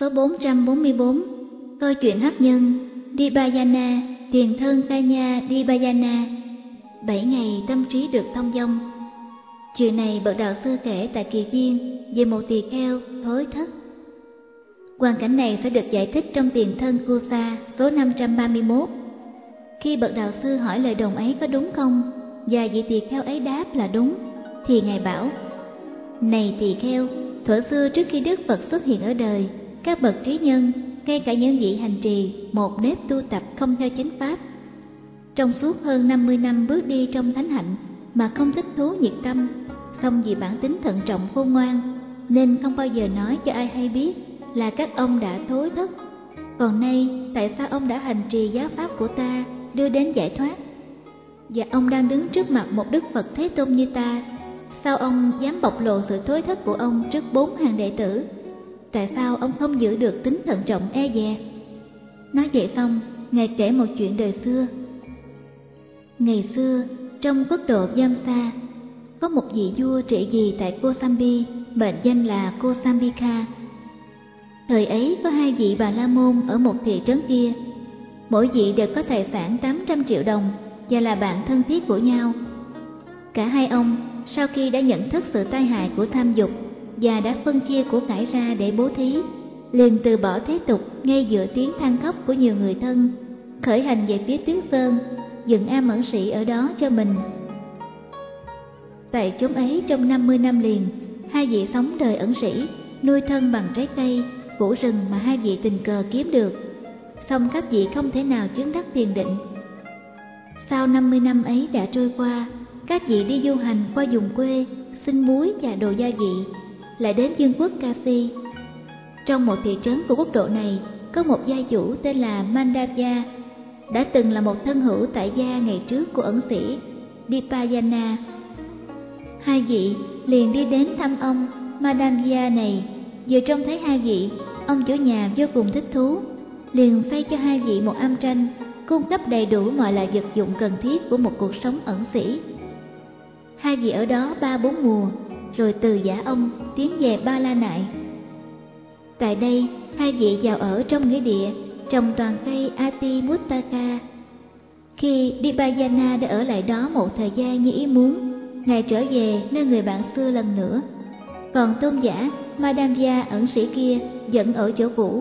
Số 444. Câu chuyện hấp nhân Dipayana, tiền thân Kanya Dipayana. 7 ngày tâm trí được thông dong. Chuyện này bậc đạo sư kể tại Kỳ Duyên về một tỳ kheo thối thất. Hoàn cảnh này sẽ được giải thích trong tiền thân Kusa số 531. Khi bậc đạo sư hỏi lời đồn ấy có đúng không, và vị tỳ kheo ấy đáp là đúng, thì ngài bảo: này tỳ kheo, thuở xưa trước khi Đức Phật xuất hiện ở đời, các bậc trí nhân, ngay cả những vị hành trì một nếp tu tập không theo chánh pháp, trong suốt hơn 50 năm bước đi trong thánh hạnh mà không thích thú nhiệt tâm, song vì bản tính thận trọng khôn ngoan nên không bao giờ nói cho ai hay biết là các ông đã thối thất. Còn nay tại sao ông đã hành trì giáo pháp của ta đưa đến giải thoát, và ông đang đứng trước mặt một Đức Phật Thế Tôn như ta, sao ông dám bộc lộ sự thối thất của ông trước 4 hàng đệ tử? Tại sao ông không giữ được tính thận trọng e dè? Nói vậy xong, ngài kể một chuyện đời xưa. Ngày xưa, trong quốc độ Vamsa, có một vị vua trị vì tại Kosambi, mệnh danh là Kosambika. Thời ấy có 2 vị Bà La Môn ở một thị trấn kia, mỗi vị đều có tài sản 800 triệu đồng và là bạn thân thiết của nhau. Cả hai ông sau khi đã nhận thức sự tai hại của tham dục và đã phân chia của cải ra để bố thí, liền từ bỏ thế tục ngay giữa tiếng than khóc của nhiều người thân, khởi hành về phía Tuyết Sơn, dựng am ẩn sĩ ở đó cho mình. Tại chốn ấy trong 50 năm liền, 2 vị sống đời ẩn sĩ, nuôi thân bằng trái cây, củ rừng mà 2 vị tình cờ kiếm được, song các vị không thể nào chứng đắc thiền định. Sau 50 năm ấy đã trôi qua, các vị đi du hành qua vùng quê, xin muối và đồ gia vị, lại đến vương quốc Kasi. Trong một thị trấn của quốc độ này, có một gia chủ tên là Mandavya, đã từng là một thân hữu tại gia ngày trước của ẩn sĩ Dipayana. 2 vị liền đi đến thăm ông Mandavya này. Vừa trông thấy 2 vị, ông chủ nhà vô cùng thích thú, liền xây cho 2 vị một am tranh, cung cấp đầy đủ mọi loại vật dụng cần thiết của một cuộc sống ẩn sĩ. 2 vị ở đó 3-4 mùa, rồi từ giả ông tiến về Ba La Nại. Tại đây, 2 vị vào ở trong nghĩa địa trồng toàn cây Ati Muttaka. Khi Dipayana đã ở lại đó một thời gian như ý muốn, ngài trở về nơi người bạn xưa lần nữa. Còn tôn giả Madhavya ẩn sĩ kia vẫn ở chỗ cũ.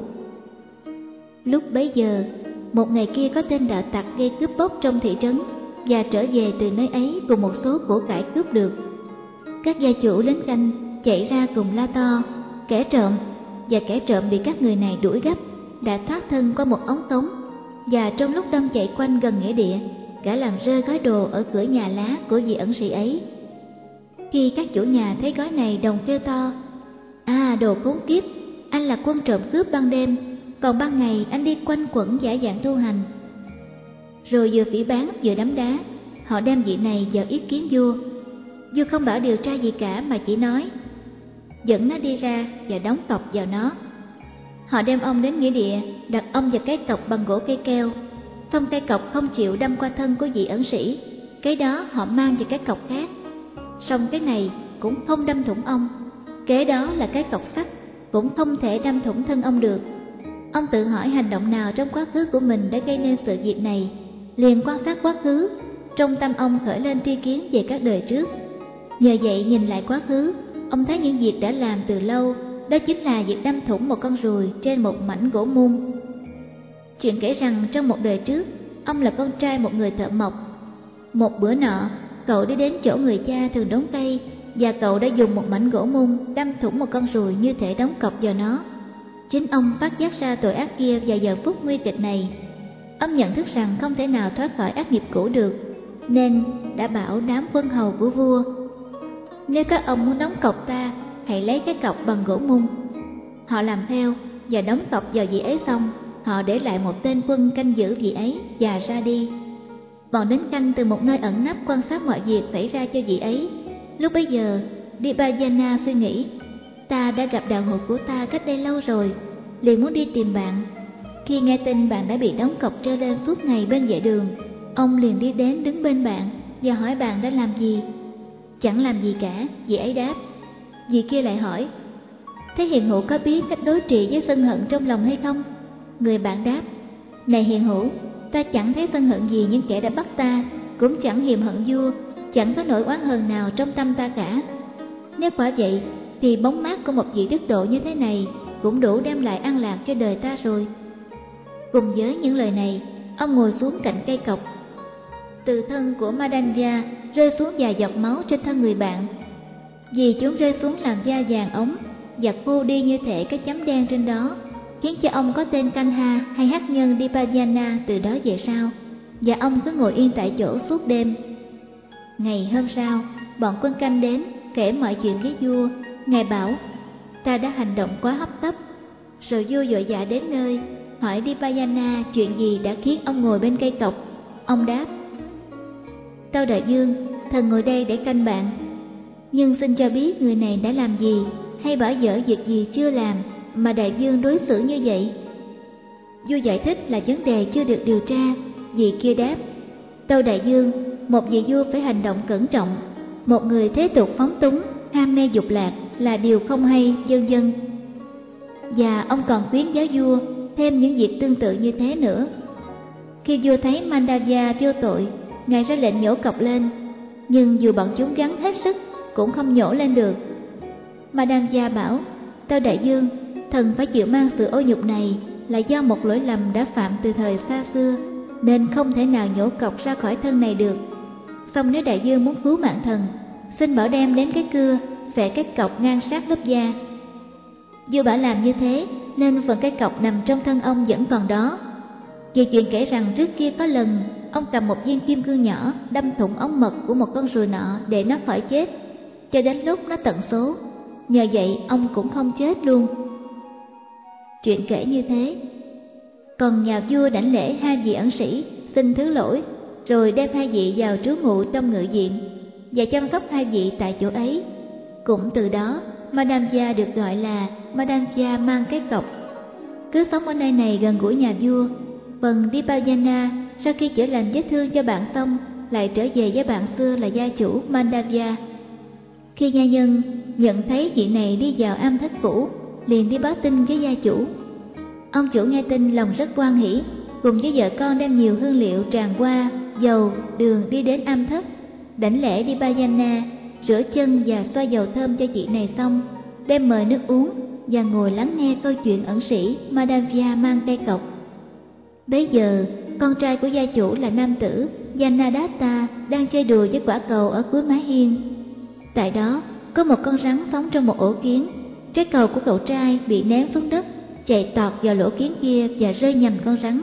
Lúc bấy giờ, một ngày kia có tên đạo tặc gây cướp bóc trong thị trấn và trở về từ nơi ấy cùng một số của cải cướp được. Các gia chủ lính canh chạy ra cùng la to kẻ trộm, và kẻ trộm bị các người này đuổi gấp đã thoát thân qua một ống cống, và trong lúc đang chạy quanh gần nghĩa địa, gã làm rơi gói đồ ở cửa nhà lá của vị ẩn sĩ ấy. Khi các chủ nhà thấy gói này, đồng kêu to: à, đồ khốn kiếp, anh là quân trộm cướp ban đêm, còn ban ngày anh đi quanh quẩn giả dạng tu hành. Rồi vừa phỉ báng vừa đấm đá, họ đem vị này vào ý kiến vua. Vua không bảo điều tra gì cả mà chỉ nói: dẫn nó đi ra và đóng cọc vào nó. Họ đem ông đến nghĩa địa, đặt ông vào cái cọc bằng gỗ cây keo. Xong cây cọc không chịu đâm qua thân của vị ẩn sĩ, cái đó họ mang vào cái cọc khác. Xong cái này cũng không đâm thủng ông, kế đó là cái cọc sắt, cũng không thể đâm thủng thân ông được. Ông tự hỏi hành động nào trong quá khứ của mình đã gây nên sự việc này, liền quan sát quá khứ, trong tâm ông khởi lên tri kiến về các đời trước. Nhờ vậy nhìn lại quá khứ, ông thấy những việc đã làm từ lâu, đó chính là việc đâm thủng một con ruồi trên một mảnh gỗ mung. Chuyện kể rằng trong một đời trước, ông là con trai một người thợ mộc. Một bữa nọ, cậu đi đến chỗ người cha thường đốn cây, và cậu đã dùng một mảnh gỗ mung đâm thủng một con ruồi như thể đóng cọc vào nó. Chính ông phát giác ra tội ác kia vào giờ phút nguy kịch này. Ông nhận thức rằng không thể nào thoát khỏi ác nghiệp cũ được, nên đã bảo đám quân hầu của vua: nếu các ông muốn đóng cọc ta, hãy lấy cái cọc bằng gỗ mung. Họ làm theo và đóng cọc vào vị ấy xong, họ để lại một tên quân canh giữ vị ấy và ra đi. Bọn lính canh từ một nơi ẩn nấp quan sát mọi việc xảy ra cho vị ấy. Lúc bấy giờ, Dipayana suy nghĩ: ta đã gặp đạo hữu của ta cách đây lâu rồi, liền muốn đi tìm bạn. Khi nghe tin bạn đã bị đóng cọc treo lên suốt ngày bên vệ đường, ông liền đi đến đứng bên bạn và hỏi bạn đã làm gì. Chẳng làm gì cả, vị ấy đáp. Vị kia lại hỏi: Thế Hiền Hữu có biết cách đối trị với sân hận trong lòng hay không? Người bạn đáp: Này Hiền Hữu, ta chẳng thấy sân hận gì những kẻ đã bắt ta, cũng chẳng hiềm hận vua, chẳng có nỗi oán hờn nào trong tâm ta cả. Nếu quả vậy thì bóng mát của một vị đức độ như thế này cũng đủ đem lại an lạc cho đời ta rồi. Cùng với những lời này, ông ngồi xuống cạnh cây cọc. Từ thân của Madanya rơi xuống vài giọt máu trên thân người bạn. Vì chúng rơi xuống làn da vàng ống và khô đi như thể cái chấm đen trên đó, khiến cho ông có tên Kanha hay hắc nhân Dipayana từ đó về sau, và ông cứ ngồi yên tại chỗ suốt đêm. Ngày hôm sau, bọn quân canh đến kể mọi chuyện với vua. Ngài bảo: Ta đã hành động quá hấp tấp. Rồi vua vội vã đến nơi, hỏi Dipayana chuyện gì đã khiến ông ngồi bên cây cọc. Ông đáp: Tâu đại vương, thần ngồi đây để canh bạn, nhưng xin cho biết người này đã làm gì hay bỏ dở việc gì chưa làm mà đại vương đối xử như vậy. Vua giải thích là vấn đề chưa được điều tra. Vị kia đáp: Tâu đại vương, một vị vua phải hành động cẩn trọng. Một người thế tục phóng túng, ham mê dục lạc là điều không hay, vân vân. Và ông còn khuyến giáo vua thêm những việc tương tự như thế nữa. Khi vua thấy Mandava vô tội, ngài ra lệnh nhổ cọc lên, nhưng dù bọn chúng gắng hết sức cũng không nhổ lên được. Mandava bảo: Tâu đại vương, thần phải chịu mang sự ô nhục này là do một lỗi lầm đã phạm từ thời xa xưa, nên không thể nào nhổ cọc ra khỏi thân này được. Song nếu đại vương muốn cứu mạng thần, xin bảo đem đến cái cưa xẻ cái cọc ngang sát lớp da. Vua bảo làm như thế, nên phần cái cọc nằm trong thân ông vẫn còn đó. Vì chuyện kể rằng trước kia có lần ông cầm một viên kim cương nhỏ đâm thủng ống mật của một con ruồi nọ để nó khỏi chết, cho đến lúc nó tận số. Nhờ vậy ông cũng không chết luôn. Chuyện kể như thế. Còn nhà vua đảnh lễ hai vị ẩn sĩ, xin thứ lỗi, rồi đem hai vị vào trú ngụ trong ngự viện và chăm sóc hai vị tại chỗ ấy. Cũng từ đó, Madanya được gọi là Madanya mang cái cọc. Cứ sống ở nơi này gần gũi nhà vua. Phần Dipayana sau khi chữa lành vết thương cho bạn xong, lại trở về với bạn xưa là gia chủ Mandava. Khi gia nhân nhận thấy vị này đi vào am thất cũ, liền đi báo tin với gia chủ. Ông chủ nghe tin lòng rất hoan hỉ, cùng với vợ con đem nhiều hương liệu tràng hoa, dầu, đường đi đến am thất, đảnh lễ Dipayana, rửa chân và xoa dầu thơm cho chị này xong, đem mời nước uống và ngồi lắng nghe câu chuyện ẩn sĩ Madhavya mang cây cọc. Bấy giờ, con trai của gia chủ là nam tử Janadatta đang chơi đùa với quả cầu ở cuối mái hiên. Tại đó, có một con rắn sống trong một ổ kiến. Trái cầu của cậu trai bị ném xuống đất, chạy tọt vào lỗ kiến kia và rơi nhầm con rắn.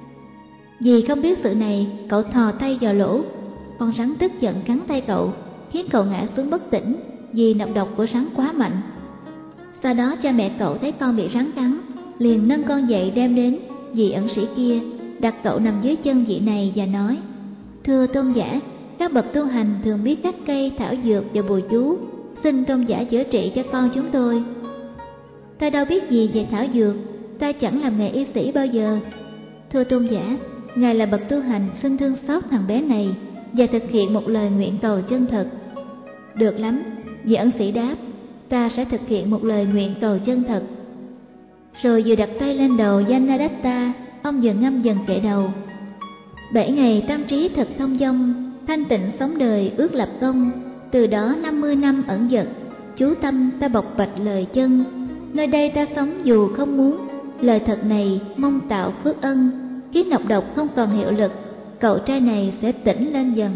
Vì không biết sự này, cậu thò tay vào lỗ. Con rắn tức giận cắn tay cậu, khiến cậu ngã xuống bất tỉnh vì nọc độc của rắn quá mạnh. Sau đó cha mẹ cậu thấy con bị rắn cắn, liền nâng con dậy đem đến vị ẩn sĩ kia, đặt cậu nằm dưới chân vị này và nói: Thưa tôn giả, các bậc tu hành thường biết các cây, thảo dược và bùa chú, xin tôn giả chữa trị cho con chúng tôi. Ta đâu biết gì về thảo dược, ta chẳng làm nghề y sĩ bao giờ. Thưa tôn giả, ngài là bậc tu hành, xin thương xót thằng bé này và thực hiện một lời nguyện cầu chân thật. Được lắm, vị ẩn sĩ đáp, ta sẽ thực hiện một lời nguyện cầu chân thật. Rồi vừa đặt tay lên đầu Janadatta, ông vừa ngâm dần kệ đầu: 7 ngày tâm trí thật thông dong, thanh tịnh sống đời ước lập công. Từ đó 50 năm ẩn dật, chú tâm ta bộc bạch lời chân. Nơi đây ta sống dù không muốn, lời thật này mong tạo phước ân. Khi nọc độc không còn hiệu lực, cậu trai này sẽ tỉnh lên dần.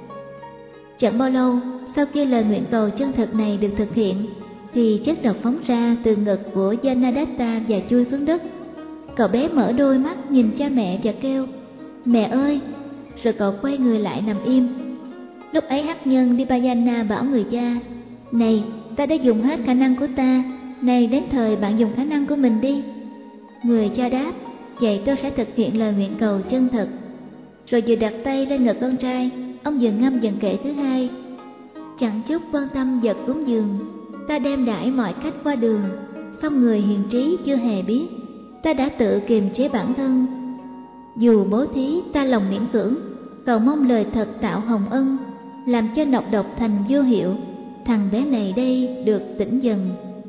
Chẳng bao lâu, sau khi lời nguyện cầu chân thật này được thực hiện, thì chất độc phóng ra từ ngực của Janadatta và chui xuống đất. Cậu bé mở đôi mắt nhìn cha mẹ và kêu: Mẹ ơi! Rồi cậu quay người lại nằm im. Lúc ấy hắc nhân Dipayana bảo người cha: Này, ta đã dùng hết khả năng của ta, này đến thời bạn dùng khả năng của mình đi. Người cha đáp: Vậy tôi sẽ thực hiện lời nguyện cầu chân thật. Rồi vừa đặt tay lên ngực con trai, ông vừa ngâm dần kệ thứ hai: Chẳng chút quan tâm vật cúng dường, ta đem đãi mọi khách qua đường, song người hiền trí chưa hề biết, ta đã tự kiềm chế bản thân. Dù bố thí ta lòng miễn cưỡng, cầu mong lời thật tạo hồng ân, làm cho nọc độc thành vô hiệu, thằng bé này đây được tỉnh dần.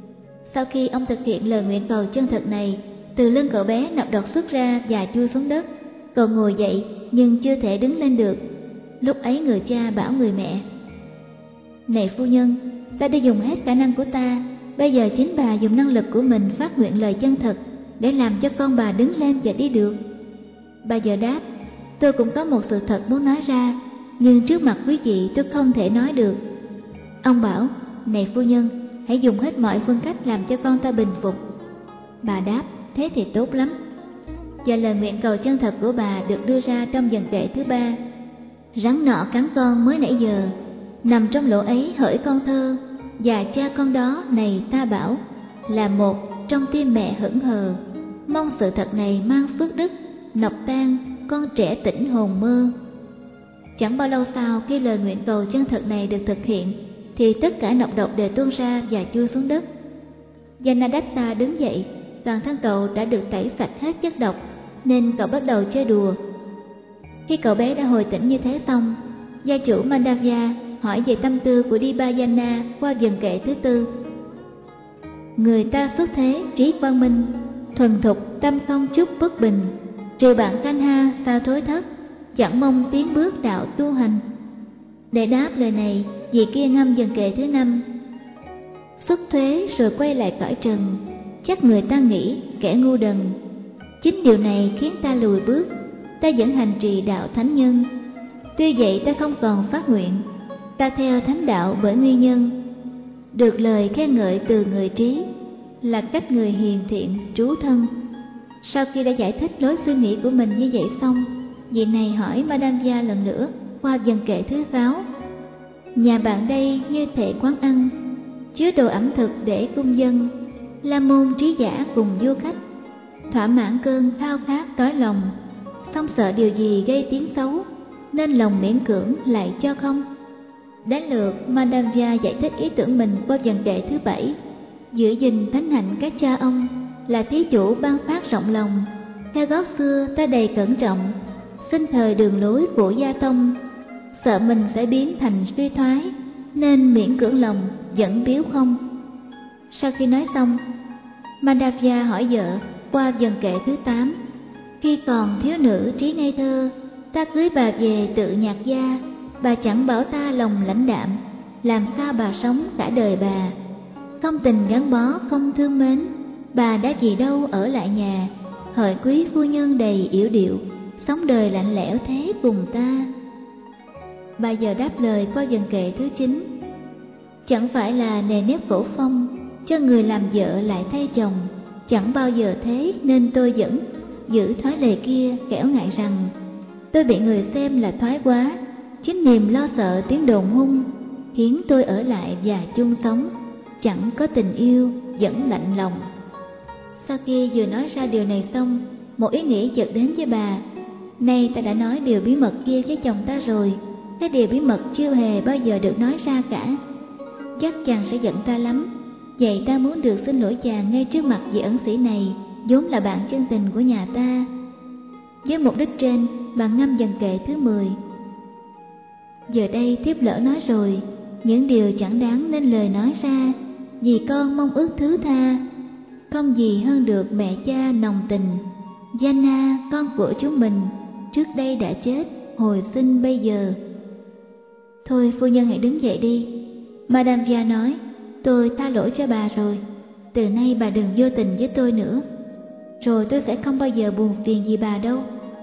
Sau khi ông thực hiện lời nguyện cầu chân thật này, từ lưng cậu bé nọc độc xuất ra và chui xuống đất. Cậu ngồi dậy nhưng chưa thể đứng lên được. Lúc ấy người cha bảo người mẹ: "Này phu nhân, ta đã dùng hết khả năng của ta, bây giờ chính bà dùng năng lực của mình phát nguyện lời chân thật để làm cho con bà đứng lên và đi được." Bà vợ đáp: "Tôi cũng có một sự thật muốn nói ra, nhưng trước mặt quý vị tôi không thể nói được." Ông bảo: "Này phu nhân, hãy dùng hết mọi phương cách làm cho con ta bình phục." Bà đáp: "Thế thì tốt lắm." Và lời nguyện cầu chân thật của bà được đưa ra trong dần kệ thứ 3. Rắn nọ cắn con mới nãy giờ, nằm trong lỗ ấy hỡi con thơ, và cha con đó này ta bảo là một trong tim mẹ hững hờ. Mong sự thật này mang phước đức, nọc tan con trẻ tỉnh hồn mơ. Chẳng bao lâu sau khi lời nguyện cầu chân thật này được thực hiện, thì tất cả nọc độc đều tuôn ra và chui xuống đất. Janadatta đứng dậy, toàn thân cậu đã được tẩy sạch hết chất độc, nên cậu bắt đầu chơi đùa. Khi cậu bé đã hồi tỉnh như thế xong, gia chủ Mandavya hỏi về tâm tư của Dibajana qua dần kệ thứ 4. Người ta xuất thế trí quang minh, thuần thục tâm không chút bất bình, trừ bạn Kanha sao thối thất, chẳng mong tiến bước đạo tu hành. Để đáp lời này, vị kia ngâm dần kệ thứ 5. Xuất thuế rồi quay lại cõi trần, chắc người ta nghĩ kẻ ngu đần. Chính điều này khiến ta lùi bước, ta vẫn hành trì đạo thánh nhân. Tuy vậy ta không còn phát nguyện, ta theo thánh đạo bởi nguyên nhân. Được lời khen ngợi từ người trí, là cách người hiền thiện trú thân. Sau khi đã giải thích lối suy nghĩ của mình như vậy xong, vị này hỏi Madhavya lần nữa qua dần kệ thứ 6. Nhà bạn đây như thể quán ăn, chứa đồ ẩm thực để cung dân, la môn trí giả cùng du khách, thỏa mãn cơn thao khát đói lòng, xong sợ điều gì gây tiếng xấu, nên lòng miễn cưỡng lại cho không. Đến lượt Madhavya giải thích ý tưởng mình qua dần kệ thứ 7. Giữ gìn thánh hạnh các cha ông, là thí chủ ban phát rộng lòng. Theo gót xưa ta đầy cẩn trọng, xin thời đường lối của gia tông. Sợ mình sẽ biến thành suy thoái, nên miễn cưỡng lòng vẫn biếu không. Sau khi nói xong, Mandavya hỏi vợ qua dần kệ thứ 8. Khi còn thiếu nữ trí ngây thơ, ta cưới bà về tự nhạc gia. Bà chẳng bảo ta lòng lãnh đạm, làm sao bà sống cả đời bà. Không tình gắn bó không thương mến, bà đã gì đâu ở lại nhà. Hỡi quý phu nhân đầy yểu điệu, sống đời lạnh lẽo thế cùng ta. Bà giờ đáp lời qua dần kệ thứ 9. Chẳng phải là nề nếp cổ phong, cho người làm vợ lại thay chồng. Chẳng bao giờ thế nên tôi vẫn giữ thói lề kia, kẻo ngại rằng tôi bị người xem là thoái quá. Chính niềm lo sợ tiếng đồn hung khiến tôi ở lại và chung sống. Chẳng có tình yêu, vẫn lạnh lòng. Sau khi vừa nói ra điều này xong, một ý nghĩ chợt đến với bà. Nay ta đã nói điều bí mật kia với chồng ta rồi, cái điều bí mật chưa hề bao giờ được nói ra cả. Chắc chàng sẽ giận ta lắm. Vậy ta muốn được xin lỗi chàng ngay trước mặt vị ẩn sĩ này, vốn là bạn chân tình của nhà ta. Với mục đích trên, bà ngâm dần kệ thứ 10. Giờ đây thiếp lỡ nói rồi, những điều chẳng đáng nên lời nói ra, vì con mong ước thứ tha. Không gì hơn được mẹ cha nồng tình. Jana, con của chúng mình, trước đây đã chết, hồi sinh bây giờ. Thôi phu nhân hãy đứng dậy đi. Madhavya nói, tôi tha lỗi cho bà rồi. Từ nay bà đừng vô tình với tôi nữa, rồi tôi sẽ không bao giờ buồn phiền gì bà đâu.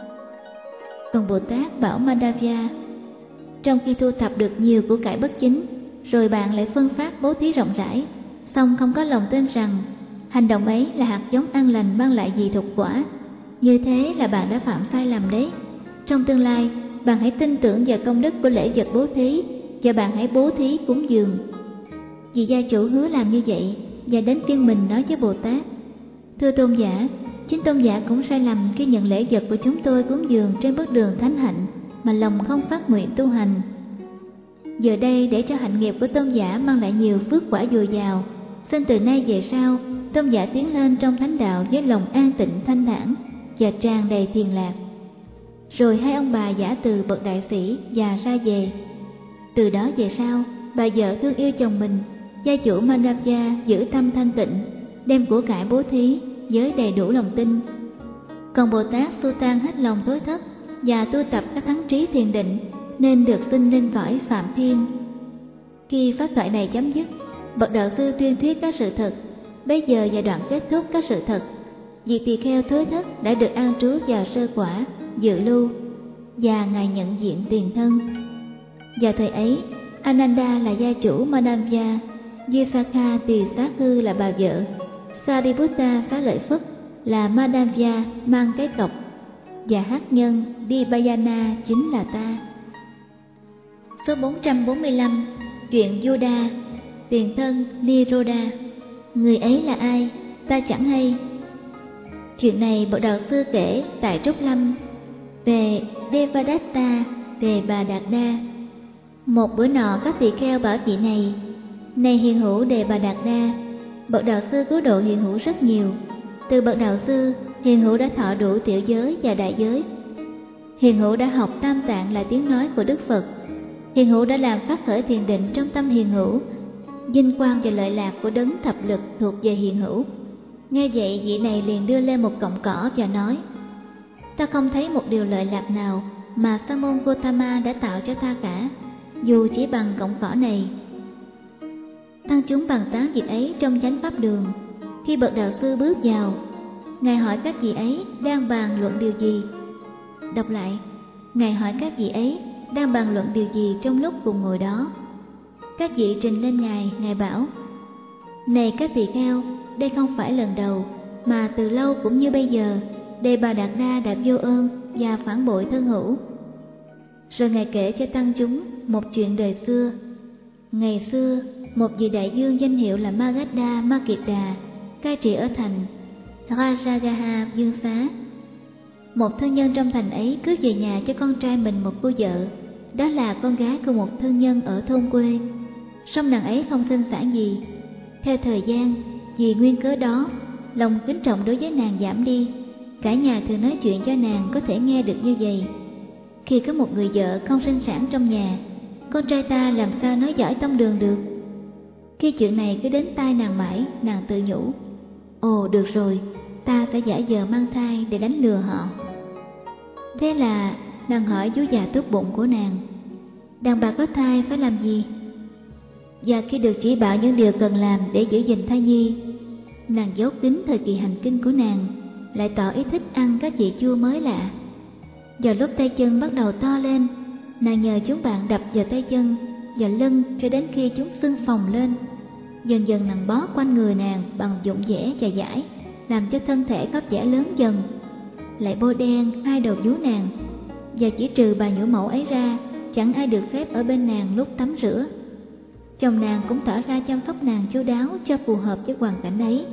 Còn Bồ Tát bảo Madhavya, trong khi thu thập được nhiều của cải bất chính, rồi bạn lại phân phát bố thí rộng rãi, song không có lòng tin rằng hành động ấy là hạt giống an lành mang lại dị thục quả. Như thế là bạn đã phạm sai lầm đấy. Trong tương lai, bạn hãy tin tưởng vào công đức của lễ vật bố thí, và bạn hãy bố thí cúng dường. Vì gia chủ hứa làm như vậy, và đến phiên mình nói với Bồ Tát, thưa tôn giả, chính tôn giả cũng sai lầm khi nhận lễ vật của chúng tôi cúng dường trên bước đường thánh hạnh, mà lòng không phát nguyện tu hành. Giờ đây để cho hạnh nghiệp của tôn giả mang lại nhiều phước quả dồi dào, xin từ nay về sau, tôn giả tiến lên trong thánh đạo với lòng an tịnh thanh thản và tràn đầy thiền lạc. Rồi hai ông bà giả từ bậc đại sĩ và ra về. Từ đó về sau, bà vợ thương yêu chồng mình, gia chủ Mandavya giữ tâm thanh tịnh, đem của cải bố thí với đầy đủ lòng tin. Còn Bồ Tát Sutan hết lòng tối thất và tu tập các thắng trí thiền định nên được sinh lên cõi Phạm Thiên. Khi pháp thoại này chấm dứt, bậc đạo sư tuyên thuyết các sự thật. Bây giờ giai đoạn kết thúc các sự thật, vị tỳ kheo thối thất đã được an trú vào sơ quả, dự lưu, và ngài nhận diện tiền thân. Vào thời ấy, Ananda là gia chủ Madhavya, Visakha Tỳ Xá Cư là bà vợ, Sariputta Xá Lợi Phất là Madhavya mang cái cọc, và hát nhân Dipayana chính là ta. Số 445, chuyện Yoda, tiền thân Niroda. Người ấy là ai? Ta chẳng hay. Chuyện này bậc đạo sư kể tại Trúc Lâm về Devadatta, về Bà Đạt Đa. Một bữa nọ các tỳ kheo bảo vị này: này hiền hữu Đề Bà Đạt Đa, bậc đạo sư cứu độ hiền hữu rất nhiều. Từ bậc đạo sư, hiền hữu đã thọ đủ tiểu giới và đại giới. Hiền hữu đã học tam tạng là tiếng nói của Đức Phật. Hiền hữu đã làm phát khởi thiền định trong tâm hiền hữu. Vinh quang và lợi lạc của đấng thập lực thuộc về hiền hữu. Nghe vậy, vị này liền đưa lên một cọng cỏ và nói: ta không thấy một điều lợi lạc nào mà Sa môn Gotama đã tạo cho ta cả, dù chỉ bằng cọng cỏ này. Tăng chúng bàn tán việc ấy trong chánh pháp đường. Khi bậc đạo sư bước vào, ngài hỏi các vị ấy đang bàn luận điều gì. Đọc lại: ngài hỏi các vị ấy đang bàn luận điều gì trong lúc cùng ngồi đó. Các vị trình lên ngài bảo: này các tỳ kheo, đây không phải lần đầu, mà từ lâu cũng như bây giờ, Đề Bà Đạt Đa đã vô ơn và phản bội thân hữu. Rồi ngài kể cho tăng chúng một chuyện đời xưa. Ngày xưa, một vị đại vương danh hiệu là Magadha Makeda cai trị ở thành Rajagaha Dương Xá. Một thân nhân trong thành ấy cướp về nhà cho con trai mình một cô vợ, đó là con gái của một thân nhân ở thôn quê. Song nàng ấy không sinh sản gì. Theo thời gian, vì nguyên cớ đó, lòng kính trọng đối với nàng giảm đi. Cả nhà thường nói chuyện cho nàng có thể nghe được như vậy: khi có một người vợ không sinh sản trong nhà, con trai ta làm sao nói giỏi tông đường được. Khi chuyện này cứ đến tai nàng mãi, nàng tự nhủ: ồ được rồi, ta sẽ giả vờ mang thai để đánh lừa họ. Thế là nàng hỏi vú già tốt bụng của nàng: đàn bà có thai phải làm gì? Và khi được chỉ bảo những điều cần làm để giữ gìn thai nhi, nàng giấu kín thời kỳ hành kinh của nàng, lại tỏ ý thích ăn các vị chua mới lạ. Vào lúc tay chân bắt đầu to lên, nàng nhờ chúng bạn đập vào tay chân và lưng cho đến khi chúng sưng phồng lên. Dần dần nàng bó quanh người nàng bằng dụng vẽ và dải, làm cho thân thể có vẻ lớn dần. Lại bôi đen hai đầu vú nàng, và chỉ trừ bà nhũ mẫu ấy ra, chẳng ai được phép ở bên nàng lúc tắm rửa. Chồng nàng cũng tỏ ra chăm sóc nàng chu đáo cho phù hợp với hoàn cảnh ấy.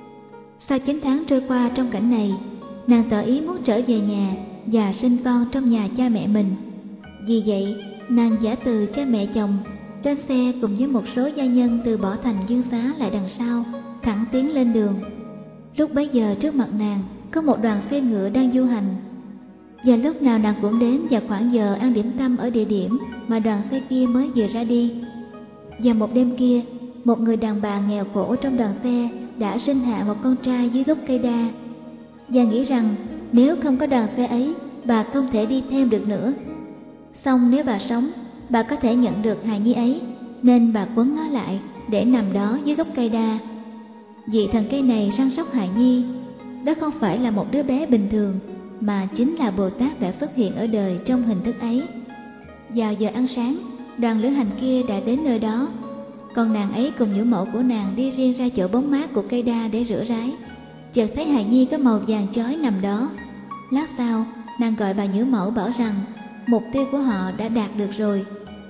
Sau 9 tháng trôi qua trong cảnh này, nàng tỏ ý muốn trở về nhà và sinh con trong nhà cha mẹ mình. Vì vậy, nàng giả từ cha mẹ chồng trên xe cùng với một số gia nhân từ bỏ thành Dương Xá lại đằng sau, thẳng tiến lên đường. Lúc bấy giờ trước mặt nàng có một đoàn xe ngựa đang du hành, và lúc nào nàng cũng đến vào khoảng giờ ăn điểm tâm ở địa điểm mà đoàn xe kia mới vừa ra đi. Và một đêm kia, một người đàn bà nghèo khổ trong đoàn xe đã sinh hạ một con trai dưới gốc cây đa, và nghĩ rằng nếu không có đoàn xe ấy, bà không thể đi thêm được nữa. Song nếu bà sống, bà có thể nhận được hài nhi ấy, nên bà quấn nó lại để nằm đó dưới gốc cây đa. Vị thần cây này săn sóc hài nhi, đó không phải là một đứa bé bình thường, mà chính là Bồ Tát đã xuất hiện ở đời trong hình thức ấy. Vào giờ ăn sáng, đoàn lữ hành kia đã đến nơi đó, còn nàng ấy cùng nhũ mẫu của nàng đi riêng ra chỗ bóng mát của cây đa để rửa ráy. Chợt thấy hài nhi có màu vàng chói nằm đó. Lát sau, nàng gọi bà nhũ mẫu bảo rằng mục tiêu của họ đã đạt được rồi.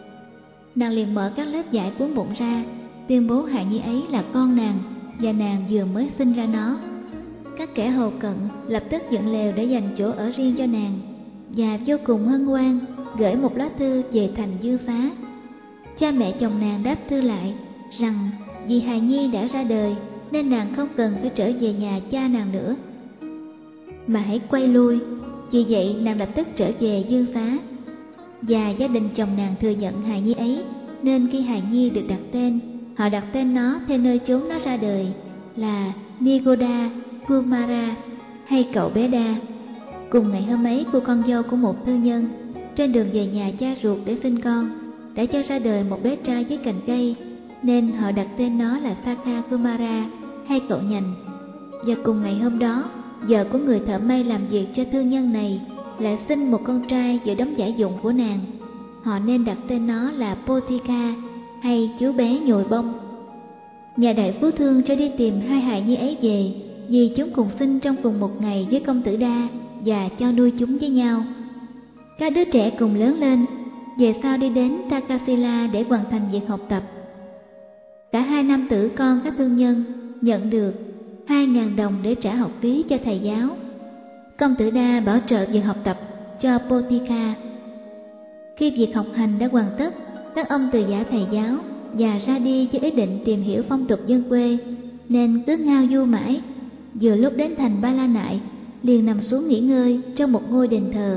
Nàng liền mở các lớp vải cuốn bụng ra, tuyên bố hài nhi ấy là con nàng, và nàng vừa mới sinh ra nó. Các kẻ hầu cận lập tức dựng lều để dành chỗ ở riêng cho nàng, và vô cùng hân hoan gửi một lá thư về thành Dương Xá. Cha mẹ chồng nàng đáp thư lại rằng vì hài nhi đã ra đời nên nàng không cần phải trở về nhà cha nàng nữa, mà hãy quay lui. Vì vậy nàng lập tức trở về Dương Xá, và gia đình chồng nàng thừa nhận hài nhi ấy, nên khi hài nhi được đặt tên, họ đặt tên nó theo nơi chốn nó ra đời, là Nigoda Kumara hay cậu bé Đa. Cùng ngày hôm ấy, cô con dâu của một thương nhân trên đường về nhà cha ruột để sinh con đã cho ra đời một bé trai dưới cành cây, nên họ đặt tên nó là Sakha Kumara hay cậu nhành. Và cùng ngày hôm đó, vợ của người thợ may làm việc cho thương nhân này lại sinh một con trai giữa đống giải dụng của nàng. Họ nên đặt tên nó là Potika hay chú bé nhồi bông. Nhà đại phú thương cho đi tìm hai hài nhi ấy về, vì chúng cùng sinh trong cùng một ngày với công tử Đa và cho nuôi chúng với nhau. Các đứa trẻ cùng lớn lên, về sau đi đến Takasila để hoàn thành việc học tập. Cả hai nam tử con các thương nhân nhận được 2.000 đồng để trả học phí cho thầy giáo. Công tử Đa bảo trợ việc học tập cho Potika. Khi việc học hành đã hoàn tất, các ông từ giả thầy giáo và ra đi với ý định tìm hiểu phong tục dân quê, nên cứ ngao du mãi. Vừa lúc đến thành Ba La Nại, liền nằm xuống nghỉ ngơi trong một ngôi đền thờ.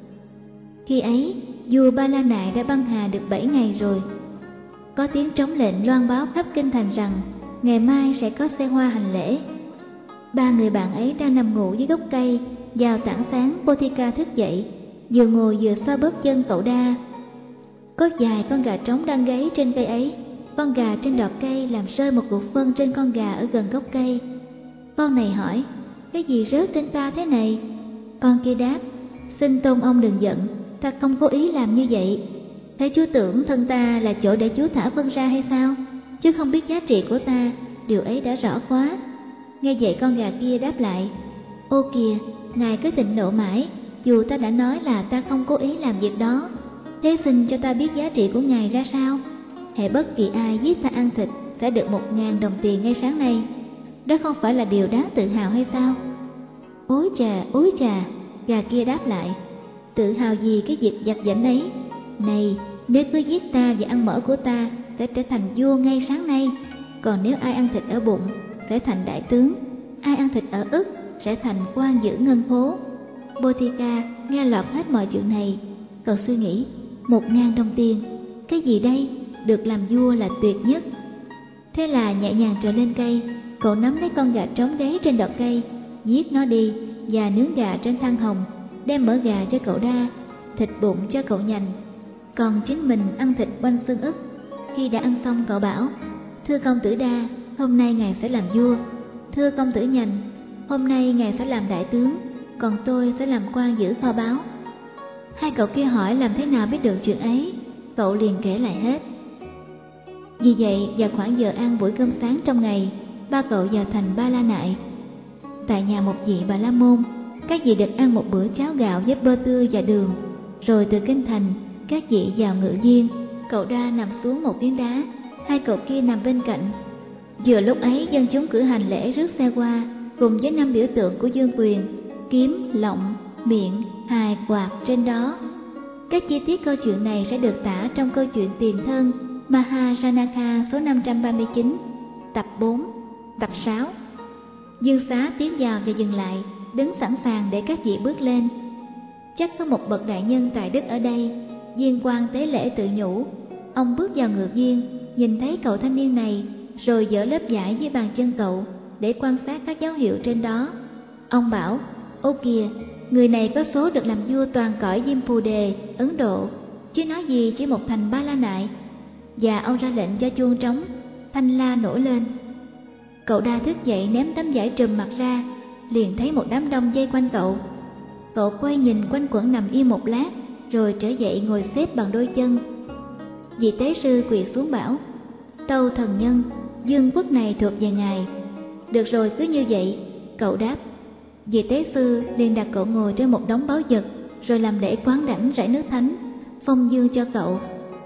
Khi ấy, vua Ba La Nại đã băng hà được 7 ngày rồi. Có tiếng trống lệnh loan báo khắp kinh thành rằng ngày mai sẽ có xe hoa hành lễ. Ba người bạn ấy đang nằm ngủ dưới gốc cây. Vào tảng sáng, Potika thức dậy, vừa ngồi vừa xoa bóp chân cậu Đa. Có vài con gà trống đang gáy trên cây ấy. Con gà trên đọt cây làm rơi một cục phân trên con gà ở gần gốc cây. Con này hỏi, cái gì rớt trên ta thế này? Con kia đáp, xin tôn ông đừng giận, ta không cố ý làm như vậy. Thế chú tưởng thân ta là chỗ để chú thả phân ra hay sao? Chứ không biết giá trị của ta, điều ấy đã rõ quá. Nghe vậy con gà kia đáp lại, ô kìa, ngài cứ thịnh nộ mãi, dù ta đã nói là ta không cố ý làm việc đó. Thế xin cho ta biết giá trị của ngài ra sao? Hễ bất kỳ ai giết ta ăn thịt sẽ được 1.000 đồng tiền ngay sáng nay. Đó không phải là điều đáng tự hào hay sao? Ối chà, gà kia đáp lại, tự hào gì cái việc vặt vãnh ấy? Này, nếu cứ giết ta và ăn mỡ của ta sẽ trở thành vua ngay sáng nay. Còn nếu ai ăn thịt ở bụng sẽ thành đại tướng, ai ăn thịt ở ức sẽ thành quan giữ ngân phố. Potika nghe lọt hết mọi chuyện này, cậu suy nghĩ, 1.000 đồng tiền, cái gì đây? Được làm vua là tuyệt nhất. Thế là nhẹ nhàng trèo lên cây, cậu nắm lấy con gà trống gáy trên đọt cây, giết nó đi và nướng gà trên than hồng, đem mỡ gà cho cậu Đa, thịt bụng cho cậu nhành, còn chính mình ăn thịt quanh xương ức. Khi đã ăn xong, cậu bảo, thưa công tử Đa, hôm nay ngài sẽ làm vua. Thưa công tử nhành, hôm nay ngài sẽ làm đại tướng, còn tôi sẽ làm quan giữ kho báu. Hai cậu kia hỏi làm thế nào biết được chuyện ấy, cậu liền kể lại hết. Vì vậy, vào khoảng giờ ăn buổi cơm sáng trong ngày, ba cậu vào thành Ba La Nại. Tại nhà một vị Bà La Môn, các vị được ăn một bữa cháo gạo với bơ tươi và đường. Rồi từ kinh thành, các vị vào ngự viên. Cậu Đa nằm xuống một phiến đá, hai cậu kia nằm bên cạnh. Vừa lúc ấy, dân chúng cử hành lễ rước xe qua, cùng với 5 biểu tượng của vương quyền: kiếm, lọng, miệng, hài, quạt trên đó. Các chi tiết câu chuyện này sẽ được tả trong câu chuyện Tiền Thân Mahajanaka số 539, tập 4, tập 6. Dương Xá tiến vào và dừng lại, đứng sẵn sàng để các vị bước lên. Chắc có một bậc đại nhân tài đức ở đây. Viên quan tế lễ tự nhủ. Ông bước vào ngự viên, nhìn thấy cậu thanh niên này, rồi dỡ lớp vải dưới bàn chân cậu để quan sát các dấu hiệu trên đó. Ông bảo, ô kìa, người này có số được làm vua toàn cõi Diêm Phù Đề, Ấn Độ, chứ nói gì chỉ một thành Ba La Nại. Và ông ra lệnh cho chuông trống, thanh la nổi lên. Cậu Đa thức dậy ném tấm vải trùm mặt ra, liền thấy một đám đông vây quanh cậu. Cậu quay nhìn quanh quẩn nằm im một lát, rồi trở dậy ngồi xếp bằng đôi chân. Vị tế sư quỳ xuống bảo, tâu thần nhân, vương quốc này thuộc về ngài. Được rồi, cứ như vậy, cậu đáp. Vị tế sư liền đặt cậu ngồi trên một đống báu vật, rồi làm lễ quán đảnh rải nước thánh, phong dương cho cậu.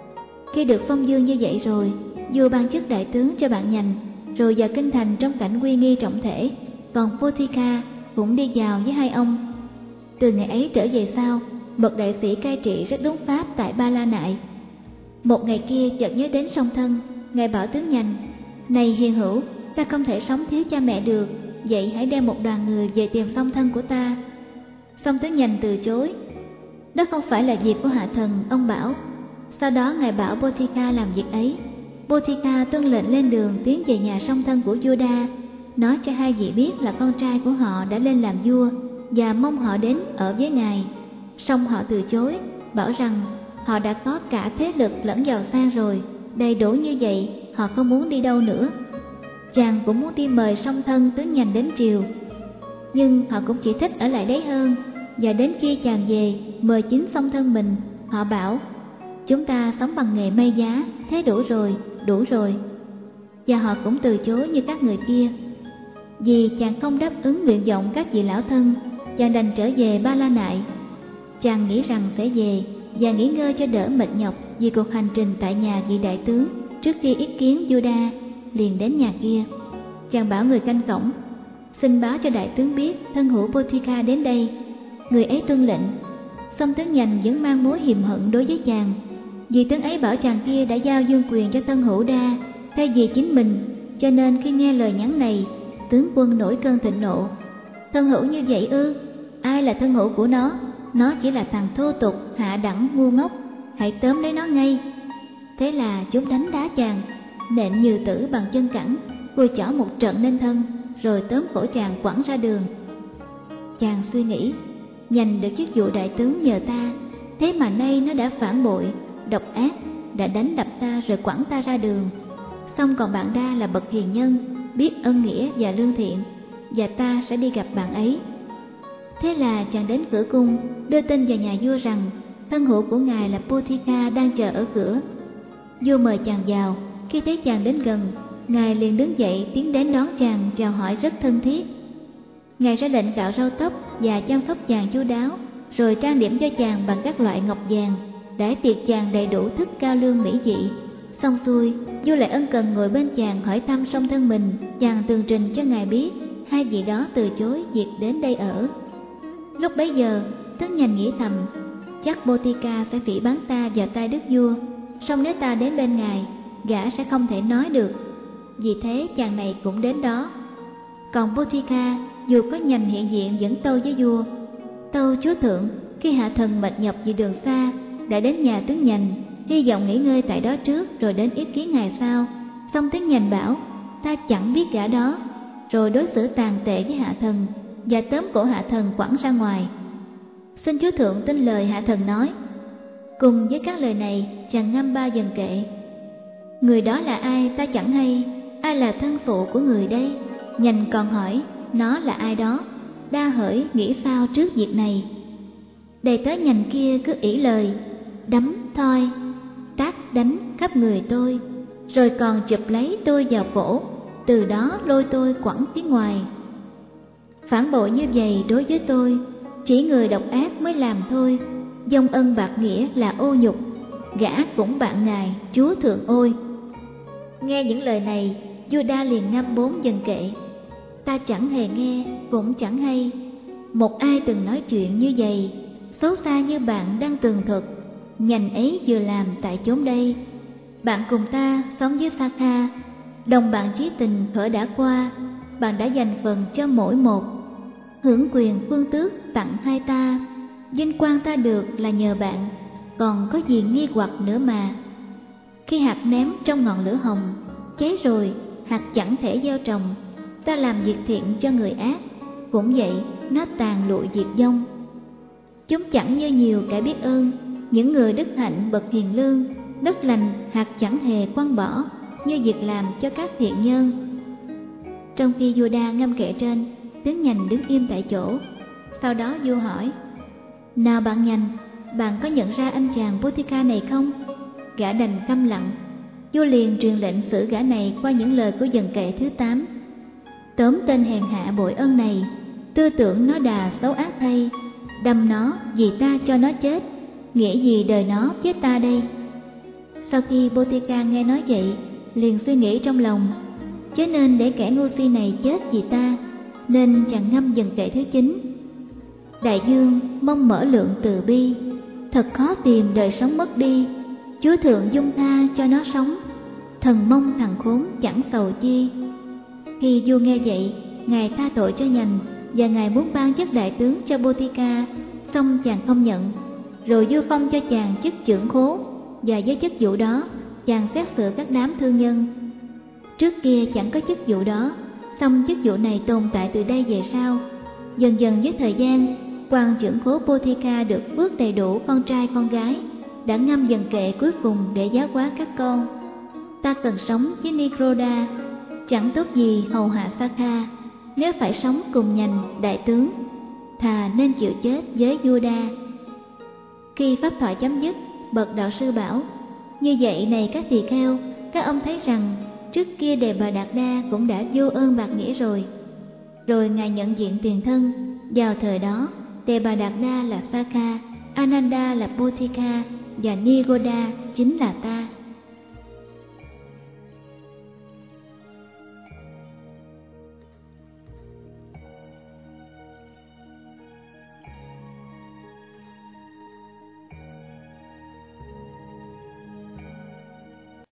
Khi được phong dương như vậy rồi, vua ban chức đại tướng cho bạn nhành, rồi vào kinh thành trong cảnh uy nghi trọng thể. Còn Potika cũng đi vào với hai ông. Từ ngày ấy trở về sau, bậc đại sĩ cai trị rất đúng pháp tại Ba La Nại. Một ngày kia chợt nhớ đến song thân, ngài bảo tướng nhành, này hiền hữu, ta không thể sống thiếu cha mẹ được, vậy hãy đem một đoàn người về tìm song thân của ta. Song tướng nhành từ chối, đó không phải là việc của hạ thần, ông bảo. Sau đó ngài bảo Potika làm việc ấy. Potika tuân lệnh lên đường tiến về nhà song thân của vua Đa. nói cho hai vị biết là con trai của họ đã lên làm vua và mong họ đến ở với ngài. Song họ từ chối, bảo rằng họ đã có cả thế lực lẫn giàu sang rồi, đầy đủ như vậy họ không muốn đi đâu nữa. Chàng cũng muốn đi mời song thân tướng nhành đến triều, nhưng họ cũng chỉ thích ở lại đấy hơn. Và đến khi chàng về mời chính song thân mình, họ bảo chúng ta sống bằng nghề may giá, thế đủ rồi, đủ rồi. Và họ cũng từ chối như các người kia. Vì chàng không đáp ứng nguyện vọng các vị lão thân, chàng đành trở về Ba La Nại. Chàng nghĩ rằng sẽ về và nghỉ ngơi cho đỡ mệt nhọc vì cuộc hành trình tại nhà vị đại tướng trước khi yết kiến Juda. Liền đến nhà kia, chàng bảo người canh cổng: xin báo cho đại tướng biết thân hữu Botica đến đây. Người ấy tuân lệnh. Song tướng nhành vẫn mang mối hiềm hận đối với chàng, vì tướng ấy bảo chàng kia đã giao vương quyền cho thân hữu Đa thay vì chính mình, cho nên khi nghe lời nhắn này, tướng quân nổi cơn thịnh nộ. Thân hữu như vậy ư? Ai là thân hữu của nó? Nó chỉ là thằng thô tục, hạ đẳng, ngu ngốc, hãy tóm lấy nó ngay. Thế là chúng đánh đá chàng, nện Nhừ Tử bằng chân cẳng, cùi chỏ một trận lên thân, rồi tóm cổ chàng quẳng ra đường. Chàng suy nghĩ, nhành được chức vụ đại tướng nhờ ta, thế mà nay nó đã phản bội, độc ác, đã đánh đập ta rồi quẳng ta ra đường. Xong còn bạn Đa là bậc hiền nhân, biết ân nghĩa và lương thiện, và ta sẽ đi gặp bạn ấy. Thế là chàng đến cửa cung, đưa tin vào nhà vua rằng thân hữu của ngài là Botica đang chờ ở cửa. Vua mời chàng vào. Khi thấy chàng đến gần, ngài liền đứng dậy tiến đến đón chàng, chào hỏi rất thân thiết. Ngài ra lệnh cạo râu tóc và chăm sóc chàng chu đáo, rồi trang điểm cho chàng bằng các loại ngọc vàng, đãi tiệc chàng đầy đủ thức cao lương mỹ vị. Xong xuôi, vua lại ân cần ngồi bên chàng hỏi thăm song thân mình. Chàng tường trình cho ngài biết hai vị đó từ chối việc đến đây ở. Lúc bấy giờ, tướng nhành nghĩ thầm, chắc Botica sẽ phỉ báng ta vào tay đức vua, song nếu ta đến bên ngài, gã sẽ không thể nói được. Vì thế chàng này cũng đến đó. Còn Botica dù có nhành hiện diện vẫn tâu với vua: tâu chúa thượng, khi hạ thần mệt nhọc vì đường xa, đã đến nhà tướng nhành, hy vọng nghỉ ngơi tại đó trước rồi đến yết kiến ngài sau. Song tướng nhành bảo ta chẳng biết gã đó, rồi đối xử tàn tệ với hạ thần và tóm cổ hạ thần quẳng ra ngoài. Xin chúa thượng tin lời hạ thần nói. Cùng với các lời này, chàng ngâm 3 dần kệ. Người đó là ai ta chẳng hay, ai là thân phụ của người đây? Nhành còn hỏi nó là ai đó. Đa hỡi nghĩ sao trước việc này? Đầy tớ nhành kia cứ ỷ lời, đấm thoi tát đánh khắp người tôi, rồi còn chụp lấy tôi vào cổ, từ đó lôi tôi quẳng phía ngoài. Phản bội như vậy đối với tôi, chỉ người độc ác mới làm thôi. Dông ân bạc nghĩa là ô nhục, gã cũng bạn ngài chúa thượng ôi. Nghe những lời này, vua Đa liền ngâm 4 dần kệ. Ta chẳng hề nghe, cũng chẳng hay một ai từng nói chuyện như vậy, xấu xa như bạn đang tường thuật. Nhành ấy vừa làm tại chốn đây. Bạn cùng ta sống với Pha Kha, đồng bạn chí tình thuở đã qua. Bạn đã dành phần cho mỗi một, hưởng quyền vương tước tặng hai ta. Vinh quang ta được là nhờ bạn, còn có gì nghi hoặc nữa mà. Khi hạt ném trong ngọn lửa hồng, cháy rồi hạt chẳng thể gieo trồng. Ta làm việc thiện cho người ác, cũng vậy nó tàn lụi diệt vong. Chúng chẳng như nhiều kẻ biết ơn, những người đức hạnh bậc hiền lương. Đất lành hạt chẳng hề quăng bỏ, như việc làm cho các thiện nhân. Trong khi vua Đa ngâm kệ trên, tướng nhành đứng im tại chỗ. Sau đó vua hỏi: nào bạn nhành, bạn có nhận ra anh chàng Botica này không? Gã đành câm lặng. Vua liền truyền lệnh xử gã này qua những lời của dần kệ thứ 8. Tóm tên hèn hạ bội ân này, tư tưởng nó đà xấu ác thay. Đâm nó vì ta cho nó chết, nghĩa gì đời nó chết ta đây? Sau khi Botica nghe nói vậy, liền suy nghĩ trong lòng: chớ nên để kẻ ngu si này chết vì ta, nên chàng ngâm dần kệ thứ 9. Đại dương mong mở lượng từ bi, thật khó tìm đời sống mất đi. Chúa thượng dung tha cho nó sống, thần mong thằng khốn chẳng sầu chi. Khi vua nghe vậy, ngài tha tội cho nhành, và ngài muốn ban chức đại tướng cho Botica, song chàng không nhận. Rồi vua phong cho chàng chức trưởng khố, và với chức vụ đó chàng xét xử các đám thương nhân. Trước kia chẳng có chức vụ đó, Song chức vụ này tồn tại từ đây về sau. Dần dần với thời gian, quan trưởng khố Bothika được phước đầy đủ con trai con gái, đã ngâm dần kệ cuối cùng để giáo hóa các con. Ta cần sống với Nikroda, chẳng tốt gì hầu hạ Sakha. Nếu phải sống cùng nhành đại tướng, thà nên chịu chết với Juda. Khi pháp thoại chấm dứt, bậc đạo sư bảo: như vậy này các tỳ kheo, các ông thấy rằng trước kia Đề Bà Đạt Đa cũng đã vô ơn bạc nghĩa rồi. Rồi ngài nhận diện tiền thân. Vào thời đó, Đề Bà Đạt Đa là Sakha, Ananda là Bothika và Nigoda chính là ta.